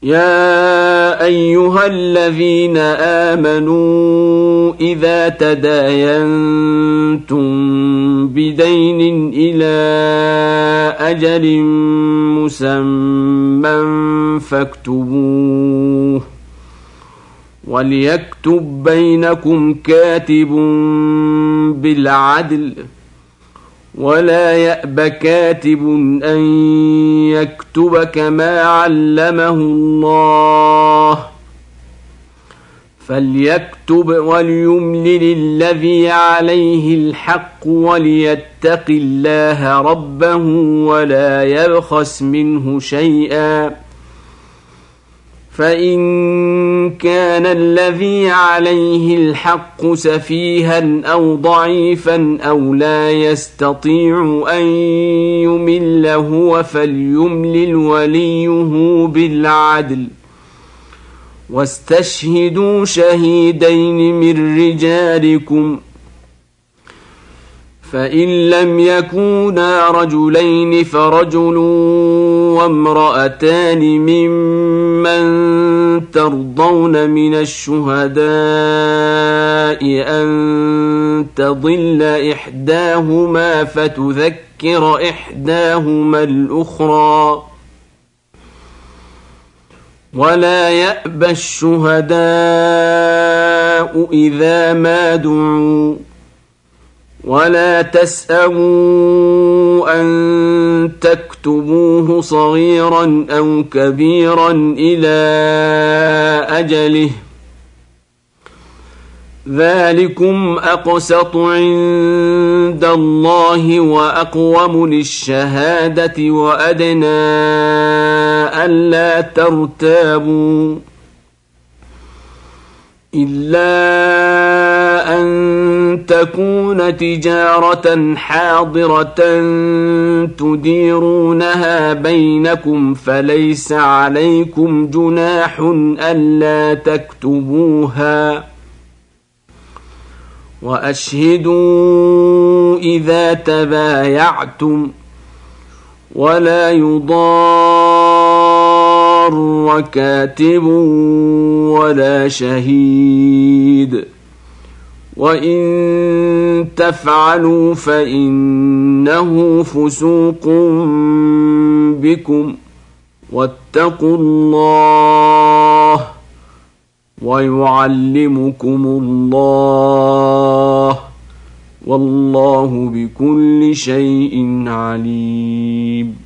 يا أيها الذين آمنوا إذا تداينتم بدين إلى أجل مسمى فاكتبوه وليكتب بينكم كاتب بالعدل ولا يأب كاتب أن يكتب كما علمه الله فليكتب وليملل الذي عليه الحق وليتق الله ربه ولا يبخس منه شيئا فإن كان الذي عليه الحق سفيها أو ضعيفا أو لا يستطيع أن يمل هو فليملل وليه بالعدل واستشهدوا شهيدين من رجالكم فإن لم يكونا رجلين فرجل وامرأتان ممن ترضون من الشهداء أن تضل إحداهما فتذكر إحداهما الأخرى ولا يأبى الشهداء إذا ما دعوا ولا تسأموا أن تكتبوه صغيرا أو كبيرا إلى أجله ذلكم أقسط عند الله وأقوم للشهادة وأدنى ألا ترتابوا إلا أن تكون تجارة حاضرة تديرونها بينكم فليس عليكم جناح ألا تكتبوها وأشهدوا إذا تبايعتم ولا يضار كاتب ولا شهيد وإن تفعلوا فإنه فسوق بكم واتقوا الله ويعلمكم الله والله بكل شيء عليم.